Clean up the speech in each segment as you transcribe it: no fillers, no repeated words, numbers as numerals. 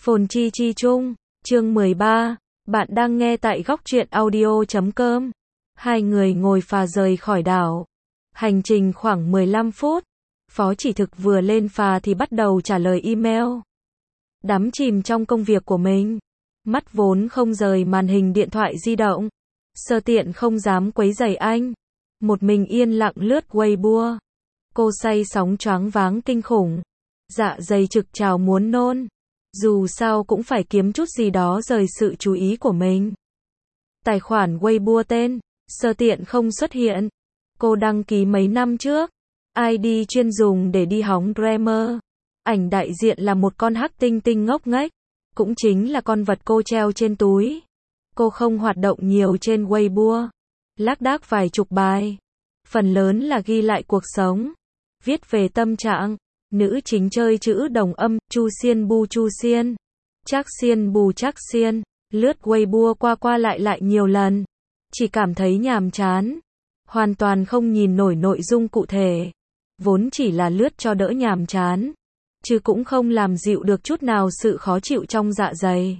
Phồn chi chi chung, chương 13, bạn đang nghe tại góc truyện audio.com. Hai người ngồi phà rời khỏi đảo. Hành trình khoảng 15 phút. Phó Chỉ Thực vừa lên phà thì bắt đầu trả lời email. Đắm chìm trong công việc của mình. Mắt vốn không rời màn hình điện thoại di động. Sơ Tiện không dám quấy rầy anh. Một mình yên lặng lướt Weibo. Cô say sóng choáng váng kinh khủng. Dạ dày trực trào muốn nôn. Dù sao cũng phải kiếm chút gì đó rời sự chú ý của mình. Tài khoản Weibo tên Sơ Tiện không xuất hiện. Cô đăng ký mấy năm trước. ID chuyên dùng để đi hóng Dreamer. Ảnh đại diện là một con hắc tinh tinh ngốc nghếch. Cũng chính là con vật cô treo trên túi. Cô không hoạt động nhiều trên Weibo. Lác đác vài chục bài. Phần lớn là ghi lại cuộc sống. Viết về tâm trạng. Nữ chính chơi chữ đồng âm, chu xiên bu chu xiên. Trác xiên bù trác xiên. Lướt Weibo qua lại nhiều lần. Chỉ cảm thấy nhàm chán. Hoàn toàn không nhìn nổi nội dung cụ thể. Vốn chỉ là lướt cho đỡ nhàm chán. Chứ cũng không làm dịu được chút nào sự khó chịu trong dạ dày.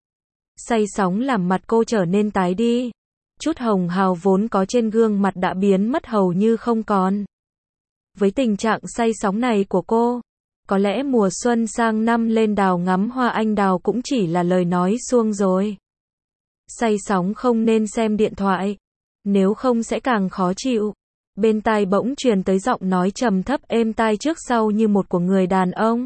Say sóng làm mặt cô trở nên tái đi. Chút hồng hào vốn có trên gương mặt đã biến mất hầu như không còn. Với tình trạng say sóng này của cô, có lẽ mùa xuân sang năm lên đào ngắm hoa anh đào cũng chỉ là lời nói suông rồi. Say sóng không nên xem điện thoại, nếu không sẽ càng khó chịu. Bên tai bỗng truyền tới giọng nói trầm thấp êm tai trước sau như một của người đàn ông.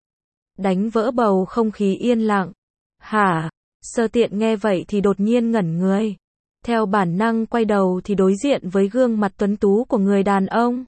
Đánh vỡ bầu không khí yên lặng. Hả? Sơ Tiện nghe vậy thì đột nhiên ngẩn người. Theo bản năng quay đầu thì đối diện với gương mặt tuấn tú của người đàn ông.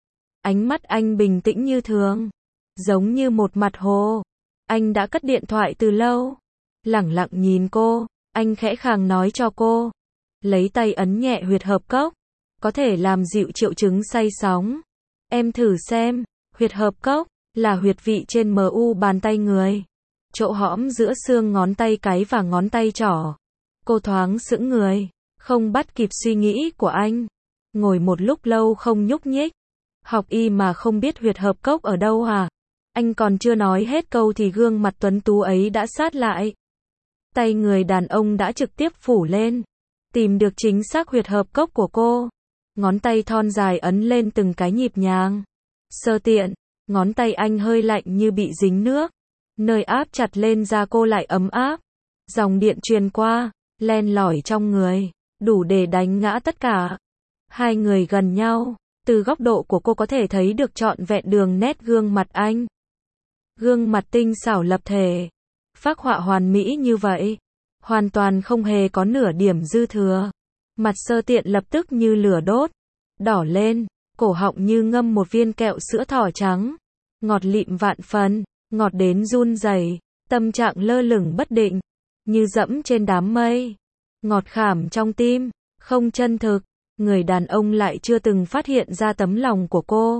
Ánh mắt anh bình tĩnh như thường, giống như một mặt hồ. Anh đã cất điện thoại từ lâu. Lẳng lặng nhìn cô, anh khẽ khàng nói cho cô. Lấy tay ấn nhẹ huyệt hợp cốc, có thể làm dịu triệu chứng say sóng. Em thử xem, huyệt hợp cốc là huyệt vị trên mu bàn tay người. Chỗ hõm giữa xương ngón tay cái và ngón tay trỏ. Cô thoáng sững người, không bắt kịp suy nghĩ của anh. Ngồi một lúc lâu không nhúc nhích. Học y mà không biết huyệt hợp cốc ở đâu à? Anh còn chưa nói hết câu thì gương mặt tuấn tú ấy đã sát lại. Tay người đàn ông đã trực tiếp phủ lên. Tìm được chính xác huyệt hợp cốc của cô. Ngón tay thon dài ấn lên từng cái nhịp nhàng. Sơ Tiện, ngón tay anh hơi lạnh như bị dính nước. Nơi áp chặt lên da cô lại ấm áp. Dòng điện truyền qua, len lỏi trong người, đủ để đánh ngã tất cả. Hai người gần nhau. Từ góc độ của cô có thể thấy được trọn vẹn đường nét gương mặt anh. Gương mặt tinh xảo lập thể. Phác họa hoàn mỹ như vậy. Hoàn toàn không hề có nửa điểm dư thừa. Mặt Sơ Tiện lập tức như lửa đốt. Đỏ lên. Cổ họng như ngâm một viên kẹo sữa thỏ trắng. Ngọt lịm vạn phần. Ngọt đến run rẩy. Tâm trạng lơ lửng bất định. Như dẫm trên đám mây. Ngọt khảm trong tim. Không chân thực. Người đàn ông lại chưa từng phát hiện ra tấm lòng của cô.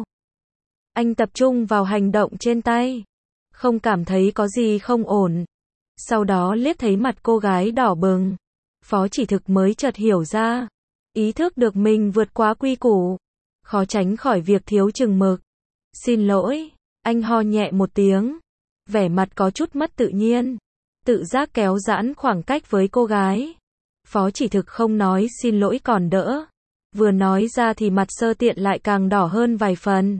Anh tập trung vào hành động trên tay. Không cảm thấy có gì không ổn. Sau đó liếc thấy mặt cô gái đỏ bừng. Phó Chỉ Thực mới chợt hiểu ra. Ý thức được mình vượt quá quy củ. Khó tránh khỏi việc thiếu chừng mực. Xin lỗi. Anh ho nhẹ một tiếng. Vẻ mặt có chút mất tự nhiên. Tự giác kéo giãn khoảng cách với cô gái. Phó Chỉ Thực không nói xin lỗi còn đỡ. Vừa nói ra thì mặt Sơ Tiện lại càng đỏ hơn vài phần.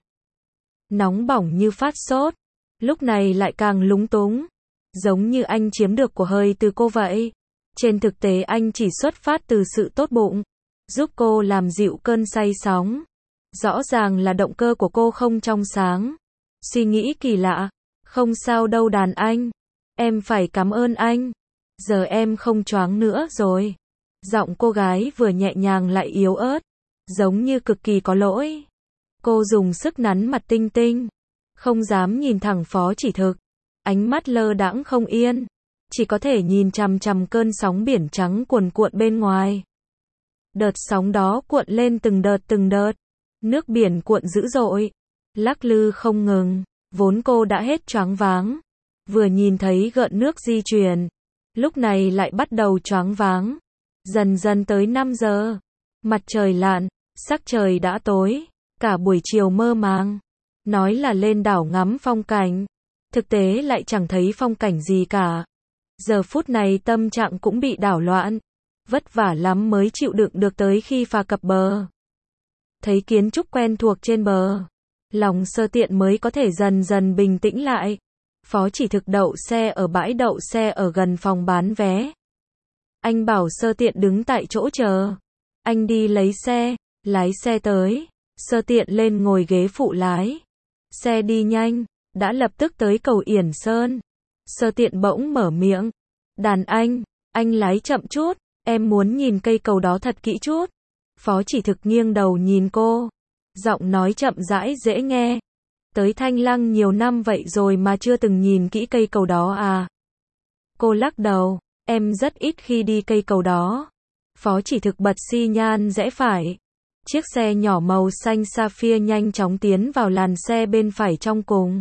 Nóng bỏng như phát sốt. Lúc này lại càng lúng túng. Giống như anh chiếm được của hơi từ cô vậy. Trên thực tế anh chỉ xuất phát từ sự tốt bụng. Giúp cô làm dịu cơn say sóng. Rõ ràng là động cơ của cô không trong sáng. Suy nghĩ kỳ lạ. Không sao đâu đàn anh. Em phải cảm ơn anh. Giờ em không choáng nữa rồi. Giọng cô gái vừa nhẹ nhàng lại yếu ớt. Giống như cực kỳ có lỗi. Cô dùng sức nắn mặt Tinh Tinh. Không dám nhìn thẳng Phó Chỉ Thực. Ánh mắt lơ đãng không yên. Chỉ có thể nhìn chằm chằm cơn sóng biển trắng cuồn cuộn bên ngoài. Đợt sóng đó cuộn lên từng đợt. Nước biển cuộn dữ dội. Lắc lư không ngừng. Vốn cô đã hết choáng váng. Vừa nhìn thấy gợn nước di chuyển. Lúc này lại bắt đầu choáng váng. Dần dần tới 5 giờ. Mặt trời lặn. Sắc trời đã tối. Cả buổi chiều mơ màng. Nói là lên đảo ngắm phong cảnh. thực tế lại chẳng thấy phong cảnh gì cả. Giờ phút này tâm trạng cũng bị đảo loạn. Vất vả lắm mới chịu đựng được tới khi phà cập bờ. Thấy kiến trúc quen thuộc trên bờ, lòng Sơ Tiện mới có thể dần dần bình tĩnh lại. Phó Chỉ Thực đậu xe ở bãi đậu xe ở gần phòng bán vé. Anh bảo Sơ Tiện đứng tại chỗ chờ. Anh đi lấy xe, lái xe tới. Sơ Tiện lên ngồi ghế phụ lái. Xe đi nhanh, đã lập tức tới cầu Yển Sơn. Sơ Tiện bỗng mở miệng. Đàn anh lái chậm chút, em muốn nhìn cây cầu đó thật kỹ chút. Phó Chỉ Thực nghiêng đầu nhìn cô. Giọng nói chậm rãi dễ nghe. Tới Thanh Lăng nhiều năm vậy rồi mà chưa từng nhìn kỹ cây cầu đó à? Cô lắc đầu. Em rất ít khi đi cây cầu đó. Phó Chỉ Thực bật xi nhan rẽ phải. Chiếc xe nhỏ màu xanh sapphire nhanh chóng tiến vào làn xe bên phải trong cùng.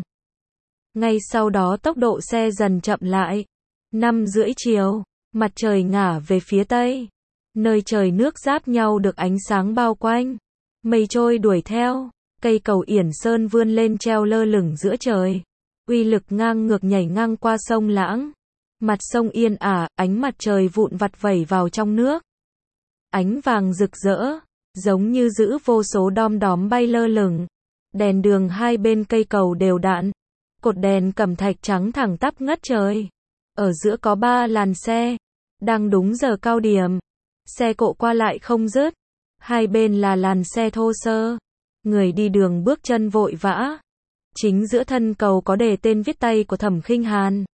Ngay sau đó tốc độ xe dần chậm lại. 5:30 chiều, mặt trời ngả về phía tây. Nơi trời nước giáp nhau được ánh sáng bao quanh. Mây trôi đuổi theo. Cây cầu Yển Sơn vươn lên treo lơ lửng giữa trời. Uy lực ngang ngược nhảy ngang qua sông Lãng. Mặt sông yên ả, ánh mặt trời vụn vặt vẩy vào trong nước. Ánh vàng rực rỡ, giống như giữ vô số đom đóm bay lơ lửng. Đèn đường hai bên cây cầu đều đặn. Cột đèn cẩm thạch trắng thẳng tắp ngất trời. Ở giữa có 3 làn xe. Đang đúng giờ cao điểm. Xe cộ qua lại không dứt. Hai bên là làn xe thô sơ. Người đi đường bước chân vội vã. Chính giữa thân cầu có đề tên viết tay của Thẩm Khinh Hàn.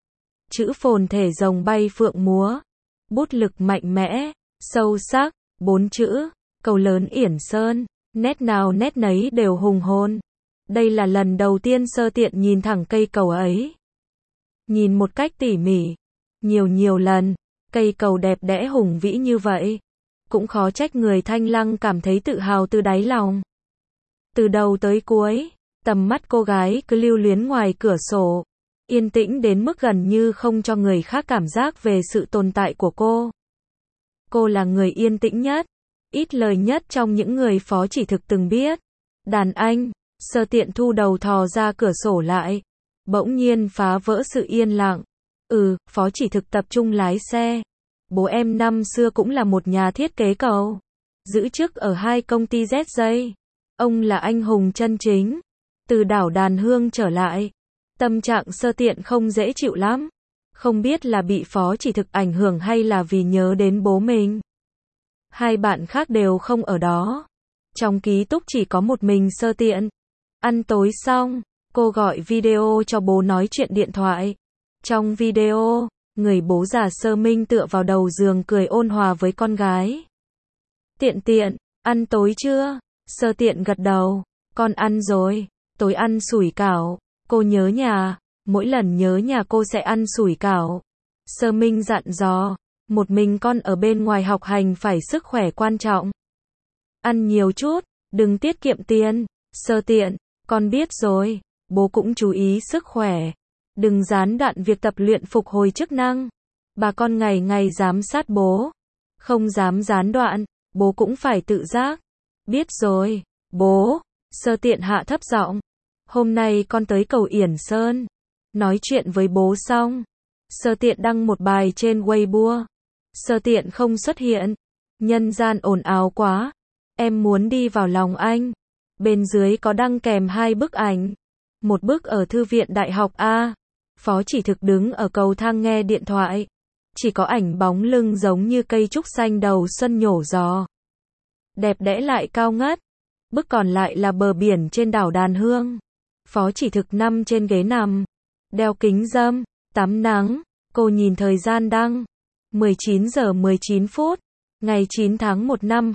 Chữ phồn thể rồng bay phượng múa. Bút lực mạnh mẽ, sâu sắc, 4 chữ, cầu lớn Yển Sơn, nét nào nét nấy đều hùng hồn. Đây là lần đầu tiên Sơ Tiện nhìn thẳng cây cầu ấy. Nhìn một cách tỉ mỉ, nhiều lần, cây cầu đẹp đẽ hùng vĩ như vậy. Cũng khó trách người Thanh Lăng cảm thấy tự hào từ đáy lòng. Từ đầu tới cuối, tầm mắt cô gái cứ lưu luyến ngoài cửa sổ. Yên tĩnh đến mức gần như không cho người khác cảm giác về sự tồn tại của cô. Cô là người yên tĩnh nhất, ít lời nhất trong những người Phó Chỉ Thực từng biết. Đàn anh, Sơ Tiện thu đầu thò ra cửa sổ lại. Bỗng nhiên phá vỡ sự yên lặng. Phó Chỉ Thực tập trung lái xe. Bố em năm xưa cũng là một nhà thiết kế cầu. Giữ chức ở 2 công ty ZJ. Ông là anh hùng chân chính. Từ đảo Đàn Hương trở lại. Tâm trạng Sơ Tiện không dễ chịu lắm. Không biết là bị Phó Chỉ Thực ảnh hưởng hay là vì nhớ đến bố mình. 2 bạn khác đều không ở đó. Trong ký túc chỉ có một mình Sơ Tiện. Ăn tối xong, cô gọi video cho bố nói chuyện điện thoại. Trong video, người bố già Sơ Minh tựa vào đầu giường cười ôn hòa với con gái. Tiện, ăn tối chưa? Sơ Tiện gật đầu. Con ăn rồi, tối ăn sủi cảo. Cô nhớ nhà, mỗi lần nhớ nhà cô sẽ ăn sủi cảo. Sơ Minh dặn dò, một mình con ở bên ngoài học hành phải sức khỏe quan trọng. Ăn nhiều chút, đừng tiết kiệm tiền. Sơ Tiện, con biết rồi, bố cũng chú ý sức khỏe. Đừng gián đoạn việc tập luyện phục hồi chức năng. Bà con ngày ngày giám sát bố. Không dám gián đoạn, bố cũng phải tự giác. Biết rồi, bố. Sơ Tiện hạ thấp giọng. Hôm nay con tới cầu Yển Sơn. Nói chuyện với bố xong. Sơ Tiện đăng một bài trên Weibo. Sơ Tiện không xuất hiện. Nhân gian ồn ào quá. Em muốn đi vào lòng anh. Bên dưới có đăng kèm 2 bức ảnh. Một bức ở thư viện Đại học A. Phó Chỉ Thực đứng ở cầu thang nghe điện thoại. Chỉ có ảnh bóng lưng giống như cây trúc xanh đầu xuân nhổ gió. Đẹp đẽ lại cao ngất. Bức còn lại là bờ biển trên đảo Đàn Hương. Phó Chỉ Thực nằm trên ghế nằm. Đeo kính râm, tắm nắng. Cô nhìn thời gian đăng. 19 giờ 19 phút. Ngày 9 tháng 1 năm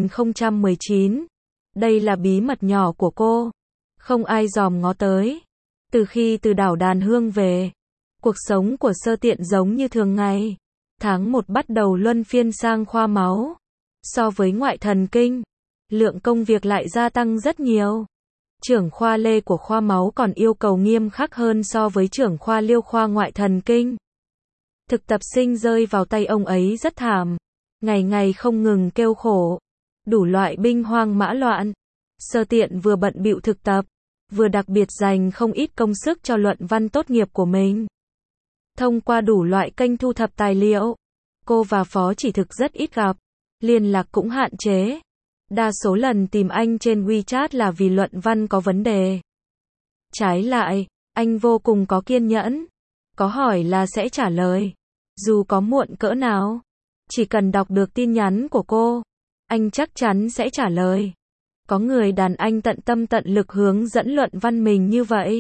2019. Đây là bí mật nhỏ của cô. Không ai dòm ngó tới. Từ khi từ đảo Đàn Hương về, cuộc sống của Sơ Tiện giống như thường ngày. Tháng 1 bắt đầu luân phiên sang khoa máu. So với ngoại thần kinh, lượng công việc lại gia tăng rất nhiều. Trưởng khoa Lê của khoa máu còn yêu cầu nghiêm khắc hơn so với trưởng khoa Liêu khoa ngoại thần kinh. Thực tập sinh rơi vào tay ông ấy rất thảm. Ngày ngày không ngừng kêu khổ. Đủ loại binh hoang mã loạn. Sơ Tiện vừa bận bịu thực tập, vừa đặc biệt dành không ít công sức cho luận văn tốt nghiệp của mình. Thông qua đủ loại kênh thu thập tài liệu, cô và Phó Chỉ Thực rất ít gặp, liên lạc cũng hạn chế. Đa số lần tìm anh trên WeChat là vì luận văn có vấn đề. Trái lại, anh vô cùng có kiên nhẫn, có hỏi là sẽ trả lời, dù có muộn cỡ nào. Chỉ cần đọc được tin nhắn của cô, anh chắc chắn sẽ trả lời. Có người đàn anh tận tâm tận lực hướng dẫn luận văn mình như vậy.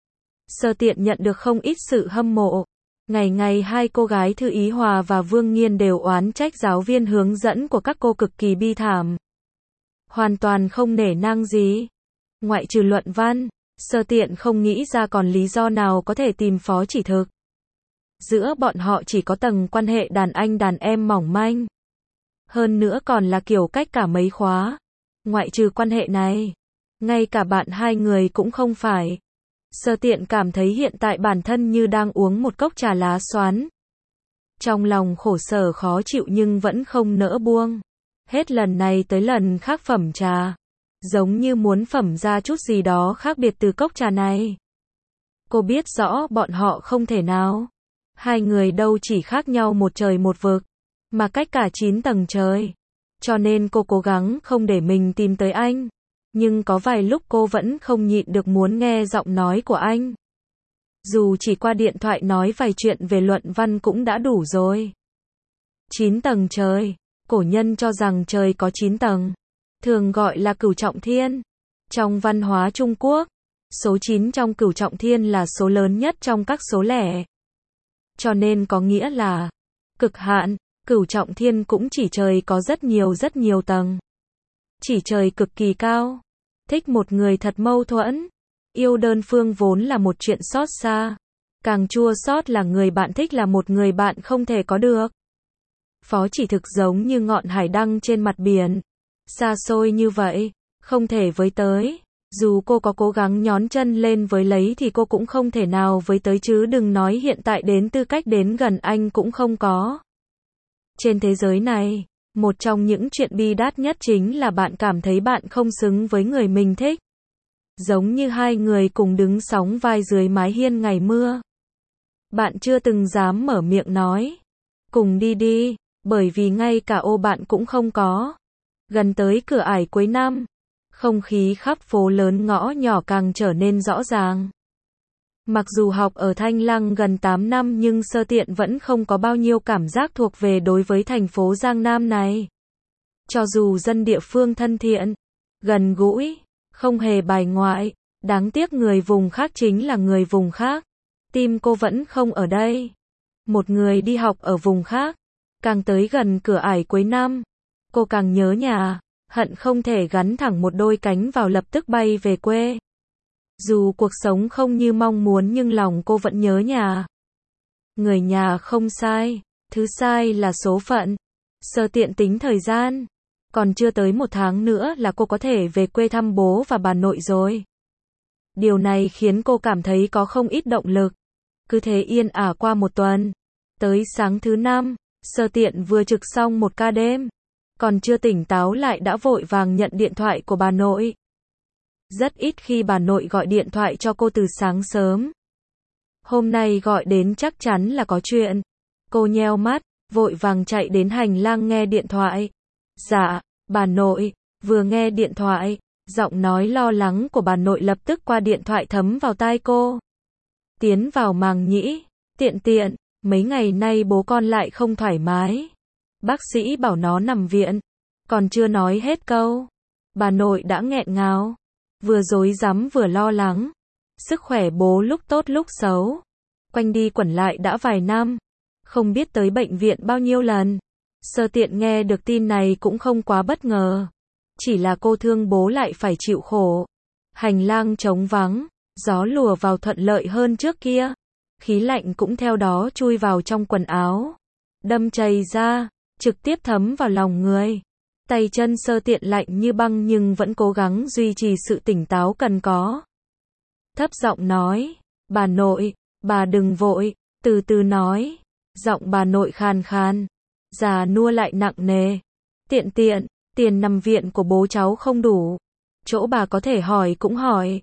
Sơ Tiện nhận được không ít sự hâm mộ. Ngày ngày hai cô gái Thư Ý Hòa và Vương Nghiên đều oán trách giáo viên hướng dẫn của các cô cực kỳ bi thảm. Hoàn toàn không nể nang gì. Ngoại trừ luận văn, Sơ Tiện không nghĩ ra còn lý do nào có thể tìm Phó Chỉ Thực. Giữa bọn họ chỉ có tầng quan hệ đàn anh đàn em mỏng manh. Hơn nữa còn là kiểu cách cả mấy khóa. Ngoại trừ quan hệ này, ngay cả bạn hai người cũng không phải. Sơ Tiện cảm thấy hiện tại bản thân như đang uống một cốc trà lá xoắn. Trong lòng khổ sở khó chịu nhưng vẫn không nỡ buông. Hết lần này tới lần khác phẩm trà. Giống như muốn phẩm ra chút gì đó khác biệt từ cốc trà này. Cô biết rõ bọn họ không thể nào. Hai người đâu chỉ khác nhau một trời một vực, mà cách cả 9 tầng trời. Cho nên cô cố gắng không để mình tìm tới anh. Nhưng có vài lúc cô vẫn không nhịn được muốn nghe giọng nói của anh. Dù chỉ qua điện thoại nói vài chuyện về luận văn cũng đã đủ rồi. 9 tầng trời. Cổ nhân cho rằng trời có 9 tầng. Thường gọi là cửu trọng thiên. Trong văn hóa Trung Quốc, số 9 trong cửu trọng thiên là số lớn nhất trong các số lẻ. Cho nên có nghĩa là cực hạn. Cửu trọng thiên cũng chỉ trời có rất nhiều tầng. Chỉ trời cực kỳ cao. Thích một người thật mâu thuẫn. Yêu đơn phương vốn là một chuyện xót xa. Càng chua xót là người bạn thích là một người bạn không thể có được. Phó Chỉ Thực giống như ngọn hải đăng trên mặt biển. Xa xôi như vậy, không thể với tới. Dù cô có cố gắng nhón chân lên với lấy thì cô cũng không thể nào với tới chứ đừng nói hiện tại đến tư cách đến gần anh cũng không có. Trên thế giới này, một trong những chuyện bi đát nhất chính là bạn cảm thấy bạn không xứng với người mình thích. Giống như hai người cùng đứng sóng vai dưới mái hiên ngày mưa. Bạn chưa từng dám mở miệng nói. Cùng đi đi, bởi vì ngay cả ô bạn cũng không có. Gần tới cửa ải cuối năm, không khí khắp phố lớn ngõ nhỏ càng trở nên rõ ràng. Mặc dù học ở Thanh Lăng gần 8 năm nhưng Sơ Tiện vẫn không có bao nhiêu cảm giác thuộc về đối với thành phố Giang Nam này. Cho dù dân địa phương thân thiện, gần gũi, không hề bài ngoại, đáng tiếc người vùng khác chính là người vùng khác. Tim cô vẫn không ở đây. Một người đi học ở vùng khác, càng tới gần cửa ải cuối năm, cô càng nhớ nhà, hận không thể gắn thẳng một đôi cánh vào lập tức bay về quê. Dù cuộc sống không như mong muốn nhưng lòng cô vẫn nhớ nhà. Người nhà không sai, thứ sai là số phận. Sơ Tiện tính thời gian, còn chưa tới 1 tháng nữa là cô có thể về quê thăm bố và bà nội rồi. Điều này khiến cô cảm thấy có không ít động lực. Cứ thế yên ả qua 1 tuần. Tới sáng thứ 5, Sơ Tiện vừa trực xong 1 ca đêm. Còn chưa tỉnh táo lại đã vội vàng nhận điện thoại của bà nội. Rất ít khi bà nội gọi điện thoại cho cô từ sáng sớm. Hôm nay gọi đến chắc chắn là có chuyện. Cô nheo mắt, vội vàng chạy đến hành lang nghe điện thoại. Dạ, bà nội. Vừa nghe điện thoại, giọng nói lo lắng của bà nội lập tức qua điện thoại thấm vào tai cô. Tiến vào màng nhĩ, Tiện, mấy ngày nay bố con lại không thoải mái. Bác sĩ bảo nó nằm viện. Còn chưa nói hết câu, bà nội đã nghẹn ngào. Vừa rối rắm vừa lo lắng. Sức khỏe bố lúc tốt lúc xấu. Quanh đi quẩn lại đã vài năm. Không biết tới bệnh viện bao nhiêu lần. Sơ Tiện nghe được tin này cũng không quá bất ngờ. Chỉ là cô thương bố lại phải chịu khổ. Hành lang trống vắng, gió lùa vào thuận lợi hơn trước kia. Khí lạnh cũng theo đó chui vào trong quần áo. Đâm chày ra, trực tiếp thấm vào lòng người. Tay chân Sơ Tiện lạnh như băng nhưng vẫn cố gắng duy trì sự tỉnh táo cần có. Thấp giọng nói, bà nội, bà đừng vội, từ từ nói. Giọng bà nội khàn khàn, già nua lại nặng nề. Tiện, tiền nằm viện của bố cháu không đủ. Chỗ bà có thể hỏi cũng hỏi.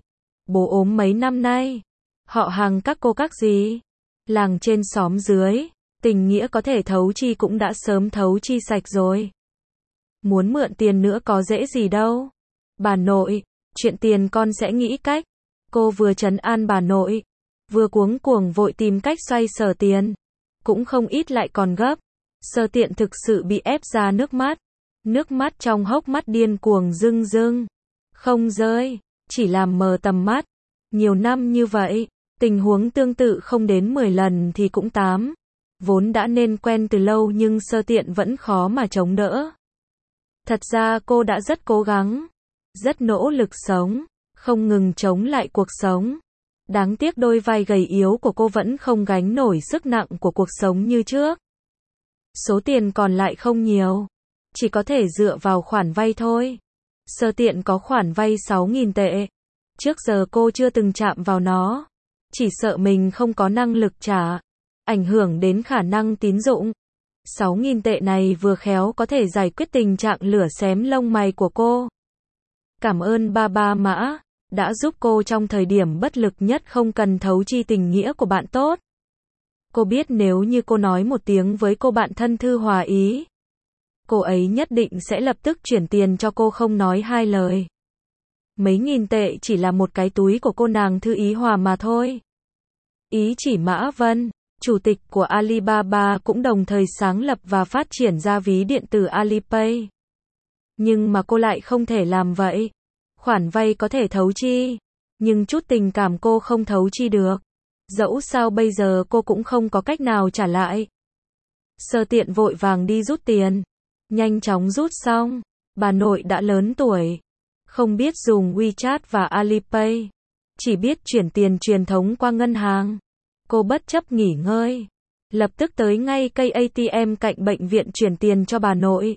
Bố ốm mấy năm nay. Họ hàng các cô các gì. Làng trên xóm dưới. Tình nghĩa có thể thấu chi cũng đã sớm thấu chi sạch rồi. Muốn mượn tiền nữa có dễ gì đâu. Bà nội, chuyện tiền con sẽ nghĩ cách. Cô vừa trấn an bà nội, vừa cuống cuồng vội tìm cách xoay sở tiền. Cũng không ít lại còn gấp. Sơ Tiện thực sự bị ép ra nước mắt. Nước mắt trong hốc mắt điên cuồng rưng rưng. Không rơi, chỉ làm mờ tầm mắt. Nhiều năm như vậy, tình huống tương tự không đến 10 lần thì cũng 8. Vốn đã nên quen từ lâu nhưng Sơ Tiện vẫn khó mà chống đỡ. Thật ra cô đã rất cố gắng, rất nỗ lực sống, không ngừng chống lại cuộc sống. Đáng tiếc đôi vai gầy yếu của cô vẫn không gánh nổi sức nặng của cuộc sống như trước. Số tiền còn lại không nhiều, chỉ có thể dựa vào khoản vay thôi. Sơ Tiện có khoản vay 6.000 tệ. Trước giờ cô chưa từng chạm vào nó, chỉ sợ mình không có năng lực trả, ảnh hưởng đến khả năng tín dụng. 6.000 tệ này vừa khéo có thể giải quyết tình trạng lửa xém lông mày của cô. Cảm ơn ba Mã, đã giúp cô trong thời điểm bất lực nhất không cần thấu chi tình nghĩa của bạn tốt. Cô biết nếu như cô nói một tiếng với cô bạn thân Thư Hòa Ý, cô ấy nhất định sẽ lập tức chuyển tiền cho cô không nói hai lời. Mấy nghìn tệ chỉ là một cái túi của cô nàng Thư Ý Hòa mà thôi. Ý chỉ Mã Vân, chủ tịch của Alibaba cũng đồng thời sáng lập và phát triển ra ví điện tử Alipay. Nhưng mà cô lại không thể làm vậy. Khoản vay có thể thấu chi, nhưng chút tình cảm cô không thấu chi được. Dẫu sao bây giờ cô cũng không có cách nào trả lại. Sơ Tiện vội vàng đi rút tiền. Nhanh chóng rút xong, bà nội đã lớn tuổi, không biết dùng WeChat và Alipay, chỉ biết chuyển tiền truyền thống qua ngân hàng. Cô bất chấp nghỉ ngơi, lập tức tới ngay cây ATM cạnh bệnh viện chuyển tiền cho bà nội.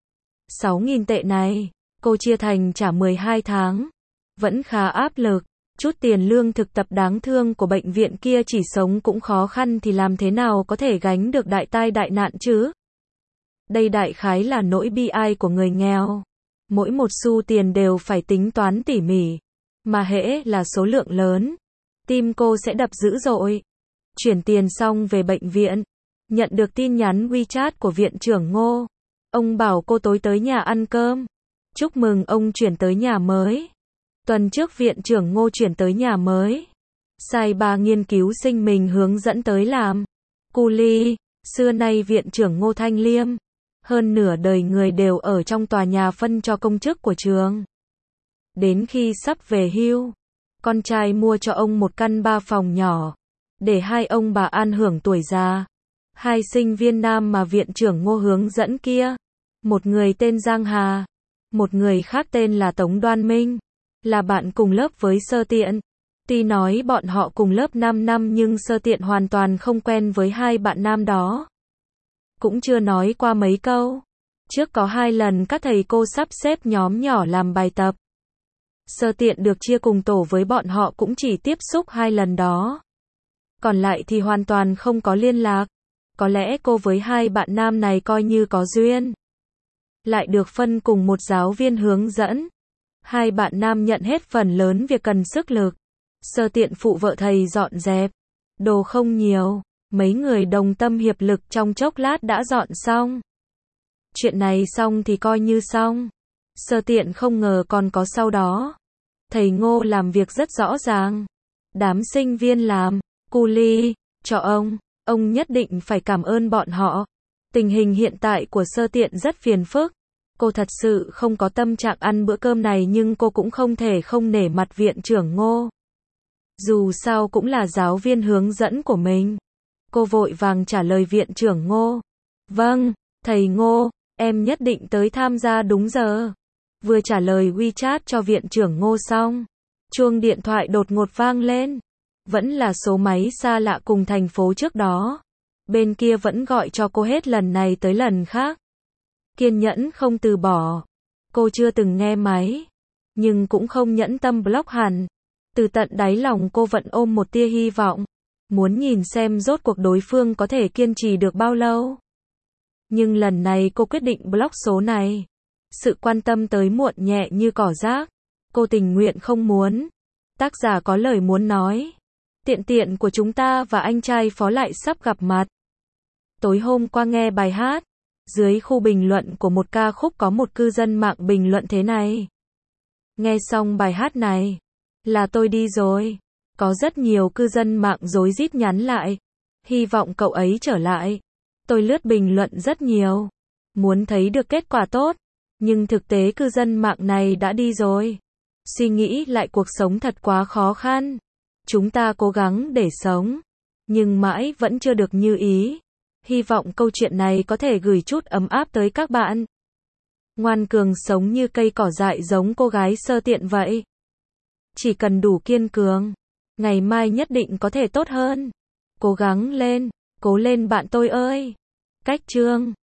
6.000 tệ này, cô chia thành trả 12 tháng, vẫn khá áp lực. Chút tiền lương thực tập đáng thương của bệnh viện kia chỉ sống cũng khó khăn thì làm thế nào có thể gánh được đại tai đại nạn chứ? Đây đại khái là nỗi bi ai của người nghèo. Mỗi một xu tiền đều phải tính toán tỉ mỉ. Mà hễ là số lượng lớn, tim cô sẽ đập dữ dội. Chuyển tiền xong về bệnh viện, nhận được tin nhắn WeChat của viện trưởng Ngô. Ông bảo cô tối tới nhà ăn cơm. Chúc mừng ông chuyển tới nhà mới. Tuần trước viện trưởng Ngô chuyển tới nhà mới. Sai bà nghiên cứu sinh mình hướng dẫn tới làm cu li. Xưa nay viện trưởng Ngô Thanh Liêm, hơn nửa đời người đều ở trong tòa nhà phân cho công chức của trường. Đến khi sắp về hưu, con trai mua cho ông một căn 3 phòng nhỏ, để hai ông bà an hưởng tuổi già. Hai sinh viên nam mà viện trưởng Ngô hướng dẫn kia, một người tên Giang Hà, một người khác tên là Tống Đoan Minh, là bạn cùng lớp với Sơ Tiện. Tuy nói bọn họ cùng lớp 5 năm nhưng Sơ Tiện hoàn toàn không quen với hai bạn nam đó. Cũng chưa nói qua mấy câu. Trước có 2 lần các thầy cô sắp xếp nhóm nhỏ làm bài tập. Sơ Tiện được chia cùng tổ với bọn họ cũng chỉ tiếp xúc 2 lần đó. Còn lại thì hoàn toàn không có liên lạc. Có lẽ cô với hai bạn nam này coi như có duyên. Lại được phân cùng một giáo viên hướng dẫn. Hai bạn nam nhận hết phần lớn việc cần sức lực. Sơ Tiện phụ vợ thầy dọn dẹp. Đồ không nhiều, mấy người đồng tâm hiệp lực trong chốc lát đã dọn xong. Chuyện này xong thì coi như xong. Sơ Tiện không ngờ còn có sau đó. Thầy Ngô làm việc rất rõ ràng. Đám sinh viên làm cu li cho ông nhất định phải cảm ơn bọn họ. Tình hình hiện tại của Sơ Tiện rất phiền phức. Cô thật sự không có tâm trạng ăn bữa cơm này nhưng cô cũng không thể không nể mặt viện trưởng Ngô. Dù sao cũng là giáo viên hướng dẫn của mình. Cô vội vàng trả lời viện trưởng Ngô. Vâng, thầy Ngô, em nhất định tới tham gia đúng giờ. Vừa trả lời WeChat cho viện trưởng Ngô xong, chuông điện thoại đột ngột vang lên. Vẫn là số máy xa lạ cùng thành phố trước đó. Bên kia vẫn gọi cho cô hết lần này tới lần khác. Kiên nhẫn không từ bỏ. Cô chưa từng nghe máy, nhưng cũng không nhẫn tâm block hẳn. Từ tận đáy lòng cô vẫn ôm một tia hy vọng, muốn nhìn xem rốt cuộc đối phương có thể kiên trì được bao lâu. Nhưng lần này cô quyết định block số này. Sự quan tâm tới muộn nhẹ như cỏ rác. Cô tình nguyện không muốn. Tác giả có lời muốn nói. Tiện tiện của chúng ta và anh trai Phó lại sắp gặp mặt. Tối hôm qua nghe bài hát. Dưới khu bình luận của một ca khúc có một cư dân mạng bình luận thế này. Nghe xong bài hát này. Là tôi đi rồi. Có rất nhiều cư dân mạng rối rít nhắn lại. Hy vọng cậu ấy trở lại. Tôi lướt bình luận rất nhiều. Muốn thấy được kết quả tốt. Nhưng thực tế cư dân mạng này đã đi rồi. Suy nghĩ lại cuộc sống thật quá khó khăn. Chúng ta cố gắng để sống. Nhưng mãi vẫn chưa được như ý. Hy vọng câu chuyện này có thể gửi chút ấm áp tới các bạn. Ngoan cường sống như cây cỏ dại giống cô gái Sơ Tiện vậy. Chỉ cần đủ kiên cường. Ngày mai nhất định có thể tốt hơn. Cố gắng lên. Cố lên bạn tôi ơi. Cách chương